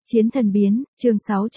Chiến thần biến, chương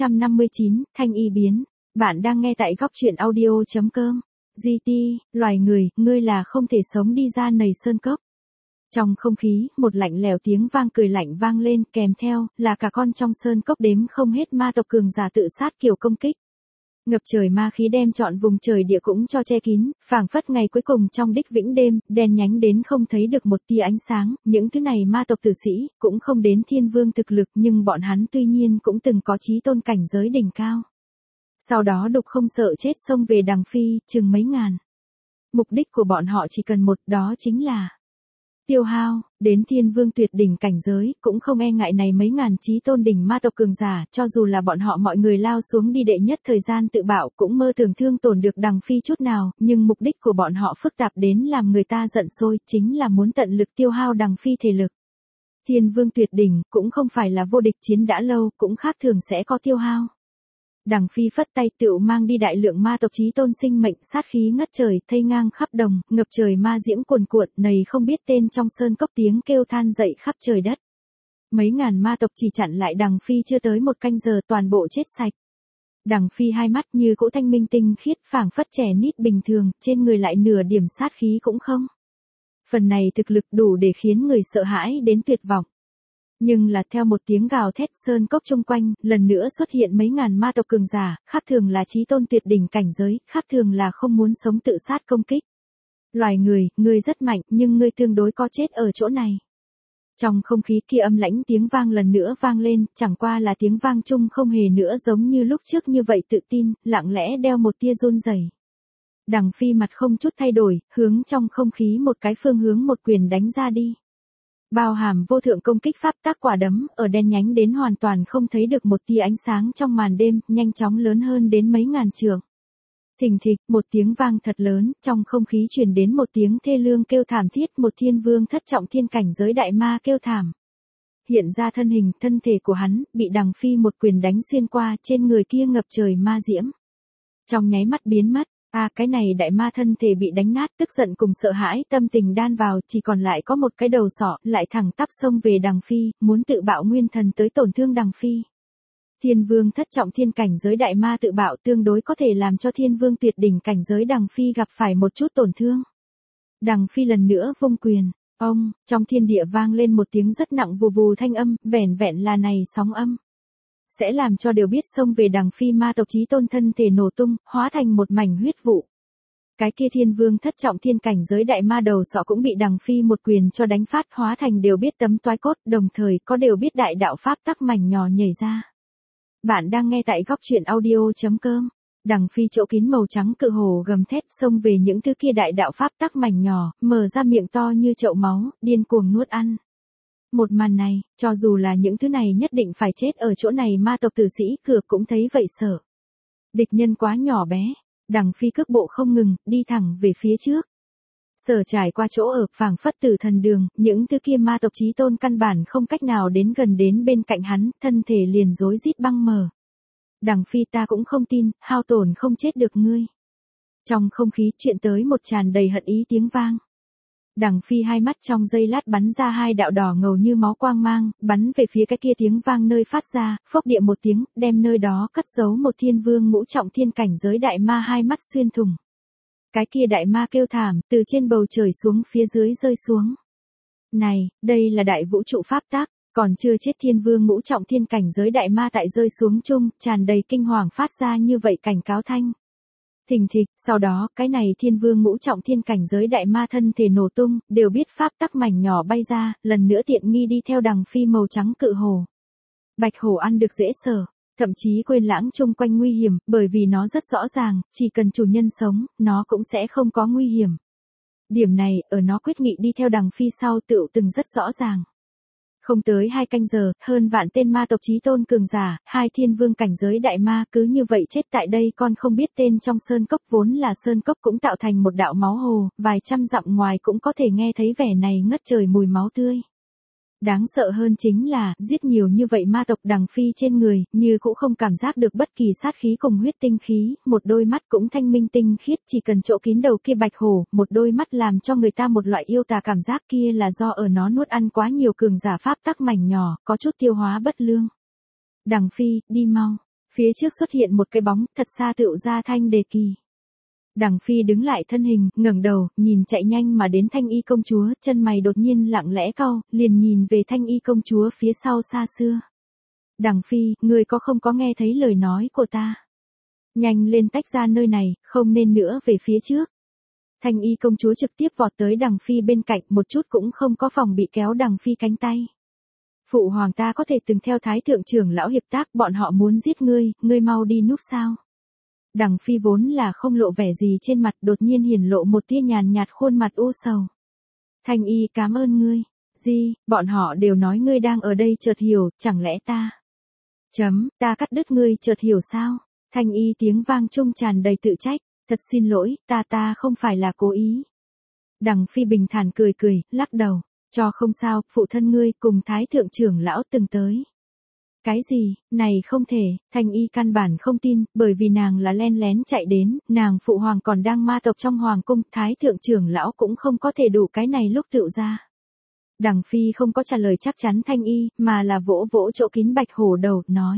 659, Thanh y biến. Bạn đang nghe tại góc truyện audio.com. GT, loài người, ngươi là không thể sống đi ra nầy sơn cốc. Trong không khí, một lạnh lẽo tiếng vang cười lạnh vang lên, kèm theo, là cả con trong sơn cốc đếm không hết ma tộc cường giả tự sát kiểu công kích. Ngập trời ma khí đem trọn vùng trời địa cũng cho che kín, phảng phất ngày cuối cùng trong đích vĩnh đêm, đen nhánh đến không thấy được một tia ánh sáng, những thứ này ma tộc tử sĩ, cũng không đến thiên vương thực lực nhưng bọn hắn tuy nhiên cũng từng có chí tôn cảnh giới đỉnh cao. Sau đó đục không sợ chết xông về đằng phi, chừng mấy ngàn. Mục đích của bọn họ chỉ cần một, đó chính là tiêu hao, đến thiên vương tuyệt đỉnh cảnh giới, cũng không e ngại này mấy ngàn chí tôn đỉnh ma tộc cường giả, cho dù là bọn họ mọi người lao xuống đi đệ nhất thời gian tự bạo cũng mơ tưởng thương tổn được đằng phi chút nào, nhưng mục đích của bọn họ phức tạp đến làm người ta giận sôi, chính là muốn tận lực tiêu hao đằng phi thể lực. Thiên vương tuyệt đỉnh, cũng không phải là vô địch chiến đã lâu, cũng khác thường sẽ có tiêu hao. Đằng phi phất tay tựu mang đi đại lượng ma tộc chí tôn sinh mệnh, sát khí ngất trời, thây ngang khắp đồng, ngập trời ma diễm cuồn cuộn, nầy không biết tên trong sơn cốc tiếng kêu than dậy khắp trời đất. Mấy ngàn ma tộc chỉ chặn lại đằng phi chưa tới một canh giờ toàn bộ chết sạch. Đằng phi hai mắt như cỗ thanh minh tinh khiết, phảng phất trẻ nít bình thường, trên người lại nửa điểm sát khí cũng không. Phần này thực lực đủ để khiến người sợ hãi đến tuyệt vọng. Nhưng là theo một tiếng gào thét, sơn cốc chung quanh, lần nữa xuất hiện mấy ngàn ma tộc cường giả, khác thường là chí tôn tuyệt đỉnh cảnh giới, khác thường là không muốn sống tự sát công kích. Loài người, ngươi rất mạnh, nhưng ngươi tương đối có chết ở chỗ này. Trong không khí kia âm lãnh tiếng vang lần nữa vang lên, chẳng qua là tiếng vang chung không hề nữa giống như lúc trước như vậy tự tin, lặng lẽ đeo một tia run rẩy. Đằng phi mặt không chút thay đổi, hướng trong không khí một cái phương hướng một quyền đánh ra đi. Bao hàm vô thượng công kích pháp tác quả đấm, ở đen nhánh đến hoàn toàn không thấy được một tia ánh sáng trong màn đêm, nhanh chóng lớn hơn đến mấy ngàn trượng. Thình thịch, một tiếng vang thật lớn, trong không khí truyền đến một tiếng thê lương kêu thảm thiết, một thiên vương thất trọng thiên cảnh giới đại ma kêu thảm. Hiện ra thân hình, thân thể của hắn, bị đằng phi một quyền đánh xuyên qua, trên người kia ngập trời ma diễm. Trong nháy mắt biến mất. Cái này đại ma thân thể bị đánh nát, tức giận cùng sợ hãi, tâm tình đan vào, chỉ còn lại có một cái đầu sọ, lại thẳng tắp xông về đằng phi, muốn tự bạo nguyên thần tới tổn thương đằng phi. Thiên vương thất trọng thiên cảnh giới đại ma tự bạo tương đối có thể làm cho thiên vương tuyệt đỉnh cảnh giới đằng phi gặp phải một chút tổn thương. Đằng phi lần nữa vung quyền, trong thiên địa vang lên một tiếng rất nặng vù vù thanh âm, vẻn vẹn là này sóng âm sẽ làm cho đều biết xông về đằng phi ma tộc chí tôn thân thể nổ tung, hóa thành một mảnh huyết vụ. Cái kia thiên vương thất trọng thiên cảnh giới đại ma đầu sọ cũng bị đằng phi một quyền cho đánh phát, hóa thành đều biết tấm toái cốt, đồng thời có đều biết đại đạo pháp tắc mảnh nhỏ nhảy ra. Bạn đang nghe tại góc truyện audio.com. Đằng phi chỗ kín màu trắng cự hổ gầm thét xông về những thứ kia đại đạo pháp tắc mảnh nhỏ, mở ra miệng to như chậu máu, điên cuồng nuốt ăn. Một màn này, cho dù là những thứ này nhất định phải chết ở chỗ này ma tộc tử sĩ cược cũng thấy vậy sợ. Địch nhân quá nhỏ bé, đằng phi cước bộ không ngừng, đi thẳng về phía trước. Sở trải qua chỗ ở, phảng phất tử thần đường, những thứ kia ma tộc chí tôn căn bản không cách nào đến gần đến bên cạnh hắn, thân thể liền rối rít băng mờ. Đằng phi ta cũng không tin, hao tổn không chết được ngươi. Trong không khí chuyện tới một tràn đầy hận ý tiếng vang. Đằng phi hai mắt trong giây lát bắn ra hai đạo đỏ ngầu như máu quang mang, bắn về phía cái kia tiếng vang nơi phát ra, phốc địa một tiếng, đem nơi đó cất giấu một thiên vương ngũ trọng thiên cảnh giới đại ma hai mắt xuyên thủng. Cái kia đại ma kêu thảm, từ trên bầu trời xuống phía dưới rơi xuống. Này, đây là đại vũ trụ pháp tắc, còn chưa chết thiên vương ngũ trọng thiên cảnh giới đại ma tại rơi xuống chung, tràn đầy kinh hoàng phát ra như vậy cảnh cáo thanh. Thình thịch, sau đó, cái này thiên vương ngũ trọng thiên cảnh giới đại ma thân thể nổ tung, đều biết pháp tắc mảnh nhỏ bay ra, lần nữa tiện nghi đi theo đằng phi màu trắng cự hổ. Bạch hổ ăn được dễ sở, thậm chí quên lãng chung quanh nguy hiểm, bởi vì nó rất rõ ràng, chỉ cần chủ nhân sống, nó cũng sẽ không có nguy hiểm. Điểm này, ở nó quyết nghị đi theo đằng phi sau tựu từng rất rõ ràng. Không tới 2 canh giờ, hơn vạn tên ma tộc chí tôn cường giả, 2 thiên vương cảnh giới đại ma cứ như vậy chết tại đây, con không biết tên trong sơn cốc, vốn là sơn cốc cũng tạo thành một đạo máu hồ, vài trăm dặm ngoài cũng có thể nghe thấy vẻ này ngất trời mùi máu tươi. Đáng sợ hơn chính là, giết nhiều như vậy ma tộc đằng phi trên người, như cũng không cảm giác được bất kỳ sát khí cùng huyết tinh khí, một đôi mắt cũng thanh minh tinh khiết, chỉ cần chỗ kín đầu kia bạch hổ, một đôi mắt làm cho người ta một loại yêu tà cảm giác kia là do ở nó nuốt ăn quá nhiều cường giả pháp tắc mảnh nhỏ, có chút tiêu hóa bất lương. Đằng Phi, đi mau. Phía trước xuất hiện một cái bóng, thật xa tựu ra Thanh Đề Kỳ. Đằng Phi đứng lại thân hình, ngẩng đầu, nhìn chạy nhanh mà đến Thanh Y công chúa, chân mày đột nhiên lặng lẽ cau, liền nhìn về Thanh Y công chúa phía sau xa xưa. Đằng Phi, ngươi có không có nghe thấy lời nói của ta? Nhanh lên tách ra nơi này, không nên nữa về phía trước. Thanh Y công chúa trực tiếp vọt tới Đằng Phi bên cạnh, một chút cũng không có phòng bị kéo Đằng Phi cánh tay. Phụ hoàng ta có thể từng theo Thái thượng trưởng lão hiệp tác, bọn họ muốn giết ngươi mau đi núp sao? Đằng Phi vốn là không lộ vẻ gì trên mặt, đột nhiên hiển lộ một tia nhàn nhạt khuôn mặt u sầu. Thanh Y cảm ơn ngươi. Bọn họ đều nói ngươi đang ở đây chợt hiểu, chẳng lẽ ta... ta cắt đứt ngươi chợt hiểu sao? Thanh Y tiếng vang trung tràn đầy tự trách, thật xin lỗi, ta không phải là cố ý. Đằng Phi bình thản cười, lắc đầu, cho không sao, phụ thân ngươi cùng Thái thượng trưởng lão từng tới. Cái gì, này không thể, Thanh Y căn bản không tin, bởi vì nàng là len lén chạy đến, nàng phụ hoàng còn đang ma tộc trong hoàng cung, Thái thượng trưởng lão cũng không có thể đủ cái này lúc tựu ra. Đằng Phi không có trả lời chắc chắn Thanh Y, mà là vỗ vỗ chỗ kín bạch hổ đầu, nói.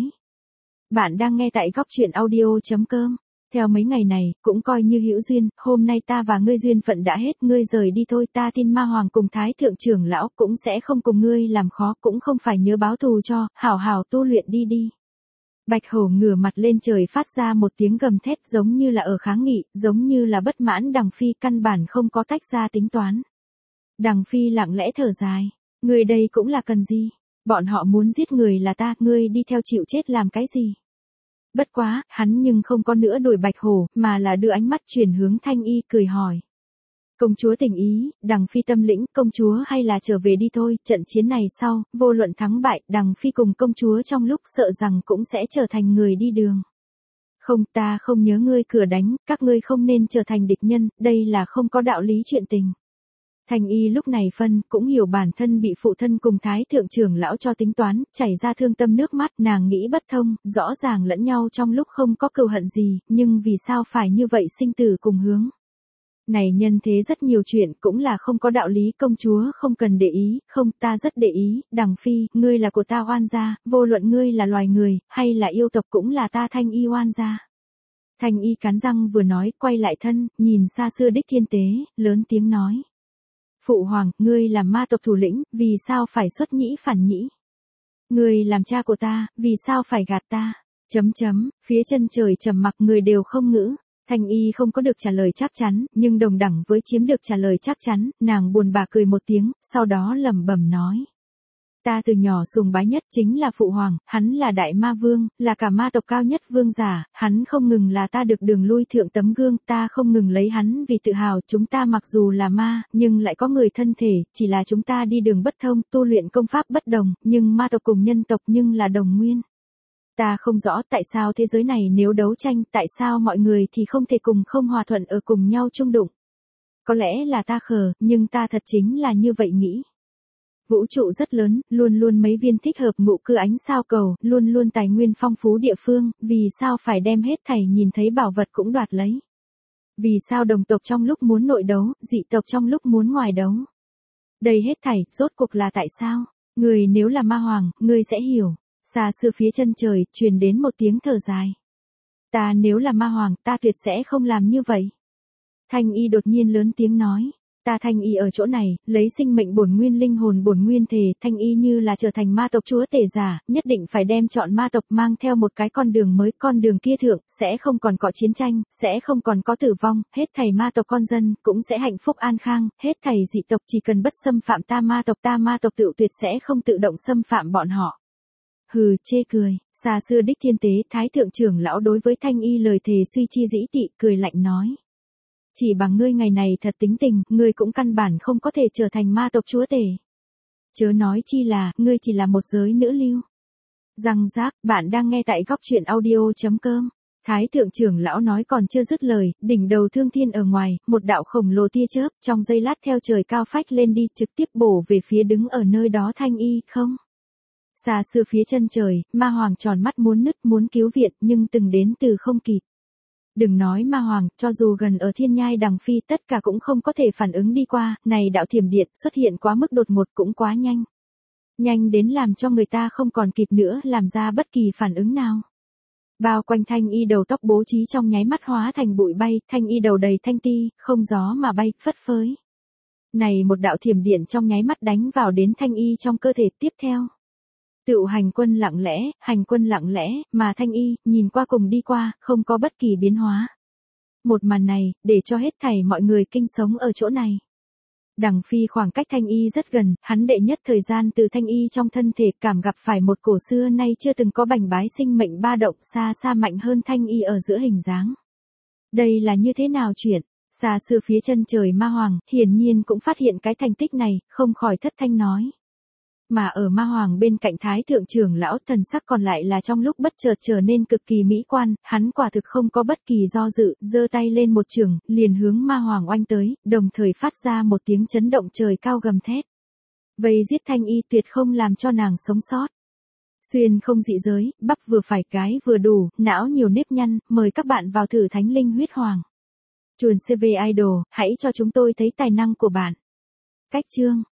Bạn đang nghe tại góc truyện audio.com. Theo mấy ngày này, cũng coi như hữu duyên, hôm nay ta và ngươi duyên phận đã hết, ngươi rời đi thôi, ta tin ma hoàng cùng Thái thượng trưởng lão cũng sẽ không cùng ngươi làm khó, cũng không phải nhớ báo thù cho, hảo hảo tu luyện đi. Bạch hổ ngửa mặt lên trời phát ra một tiếng gầm thét giống như là ở kháng nghị, giống như là bất mãn. Đằng Phi căn bản không có tách ra tính toán. Đằng Phi lặng lẽ thở dài, ngươi đây cũng là cần gì? Bọn họ muốn giết người là ta, ngươi đi theo chịu chết làm cái gì? Bất quá, hắn nhưng không có nữa đuổi Bạch hổ, mà là đưa ánh mắt chuyển hướng Thanh Y, cười hỏi. Công chúa tình ý, Đằng Phi tâm lĩnh, công chúa hay là trở về đi thôi, trận chiến này sau, vô luận thắng bại, Đằng Phi cùng công chúa trong lúc sợ rằng cũng sẽ trở thành người đi đường. Không, ta không nhớ ngươi cửa đánh, các ngươi không nên trở thành địch nhân, đây là không có đạo lý chuyện tình. Thanh Y lúc này cũng hiểu bản thân bị phụ thân cùng Thái thượng trưởng lão cho tính toán, chảy ra thương tâm nước mắt, nàng nghĩ bất thông, rõ ràng lẫn nhau trong lúc không có cừu hận gì, nhưng vì sao phải như vậy sinh tử cùng hướng. Này nhân thế rất nhiều chuyện cũng là không có đạo lý, công chúa không cần để ý, không, ta rất để ý, Đằng Phi, ngươi là của ta oan gia, vô luận ngươi là loài người, hay là yêu tộc cũng là ta Thanh Y oan gia. Thanh Y cắn răng vừa nói, quay lại thân, nhìn xa xưa Đích Thiên Tế, lớn tiếng nói. Phụ hoàng, ngươi làm ma tộc thủ lĩnh, vì sao phải xuất nhĩ phản nhĩ? Ngươi làm cha của ta, vì sao phải gạt ta? Phía chân trời trầm mặc, người đều không ngữ. Thanh Y không có được trả lời chắc chắn, nhưng đồng đẳng với chiếm được trả lời chắc chắn, nàng buồn bã cười một tiếng, sau đó lẩm bẩm nói. Ta từ nhỏ sùng bái nhất chính là phụ hoàng, hắn là đại ma vương, là cả ma tộc cao nhất vương giả, hắn không ngừng là ta được đường lui thượng tấm gương, ta không ngừng lấy hắn vì tự hào, chúng ta mặc dù là ma, nhưng lại có người thân thể, chỉ là chúng ta đi đường bất thông, tu luyện công pháp bất đồng, nhưng ma tộc cùng nhân tộc nhưng là đồng nguyên. Ta không rõ tại sao thế giới này nếu đấu tranh, tại sao mọi người thì không thể cùng không hòa thuận ở cùng nhau chung đụng. Có lẽ là ta khờ, nhưng ta thật chính là như vậy nghĩ. Vũ trụ rất lớn, luôn luôn mấy viên thích hợp ngụ cư ánh sao cầu, luôn luôn tài nguyên phong phú địa phương, vì sao phải đem hết thảy nhìn thấy bảo vật cũng đoạt lấy. Vì sao đồng tộc trong lúc muốn nội đấu, dị tộc trong lúc muốn ngoài đấu. Đây hết thảy, rốt cuộc là tại sao? Người nếu là ma hoàng, ngươi sẽ hiểu. Xa xưa phía chân trời, truyền đến một tiếng thở dài. Ta nếu là ma hoàng, ta tuyệt sẽ không làm như vậy. Thanh Y đột nhiên lớn tiếng nói. Ta Thanh Y ở chỗ này, lấy sinh mệnh bổn nguyên linh hồn bổn nguyên thể, Thanh Y như là trở thành ma tộc chúa tể giả, nhất định phải đem chọn ma tộc mang theo một cái con đường mới, con đường kia thượng, sẽ không còn có chiến tranh, sẽ không còn có tử vong, hết thảy ma tộc con dân, cũng sẽ hạnh phúc an khang, hết thảy dị tộc chỉ cần bất xâm phạm ta ma tộc tự tuyệt sẽ không tự động xâm phạm bọn họ. Hừ, chê cười, xa xưa Đích Thiên Tế, Thái thượng trưởng lão đối với Thanh Y lời thề suy chi dĩ tị, cười lạnh nói. Chỉ bằng ngươi ngày này thật tính tình, ngươi cũng căn bản không có thể trở thành ma tộc chúa tể. Chớ nói chi là, ngươi chỉ là một giới nữ lưu. Răng rác, bạn đang nghe tại góc truyện audio.com. Thái thượng trưởng lão nói còn chưa dứt lời, đỉnh đầu Thương Thiên ở ngoài, một đạo khổng lồ tia chớp, trong giây lát theo trời cao phách lên đi, trực tiếp bổ về phía đứng ở nơi đó Thanh Y, không. Xa xưa phía chân trời, ma hoàng tròn mắt muốn nứt muốn cứu viện, nhưng từng đến từ không kịp. Đừng nói ma hoàng, cho dù gần ở thiên nhai Đằng Phi tất cả cũng không có thể phản ứng đi qua, này đạo thiểm điện xuất hiện quá mức đột ngột cũng quá nhanh. nhanh đến làm cho người ta không còn kịp nữa làm ra bất kỳ phản ứng nào. Bao quanh Thanh Y đầu tóc bố trí trong nháy mắt hóa thành bụi bay, Thanh Y đầu đầy thanh ti, không gió mà bay, phất phới. Này một đạo thiểm điện trong nháy mắt đánh vào đến Thanh Y trong cơ thể tiếp theo. Tựu hành quân lặng lẽ, mà Thanh Y, nhìn qua cùng đi qua, không có bất kỳ biến hóa. Một màn này, để cho hết thảy mọi người kinh sống ở chỗ này. Đằng Phi khoảng cách Thanh Y rất gần, hắn đệ nhất thời gian từ Thanh Y trong thân thể cảm gặp phải một cổ xưa nay chưa từng có bành bái sinh mệnh ba động xa xa mạnh hơn Thanh Y ở giữa hình dáng. Đây là như thế nào chuyện? Xa xưa phía chân trời Ma Hoàng, hiển nhiên cũng phát hiện cái thành tích này, không khỏi thất thanh nói. Mà ở Ma Hoàng bên cạnh Thái Thượng trưởng lão thần sắc còn lại là trong lúc bất chợt trở nên cực kỳ mỹ quan, hắn quả thực không có bất kỳ do dự, giơ tay lên một chưởng, liền hướng Ma Hoàng oanh tới, đồng thời phát ra một tiếng chấn động trời cao gầm thét. Vây giết Thanh Y tuyệt không làm cho nàng sống sót. Xuyên không dị giới, bắp vừa phải cái vừa đủ, não nhiều nếp nhăn, mời các bạn vào thử Thánh Linh Huyết Hoàng. Chuồn CV Idol, hãy cho chúng tôi thấy tài năng của bạn. Cách chương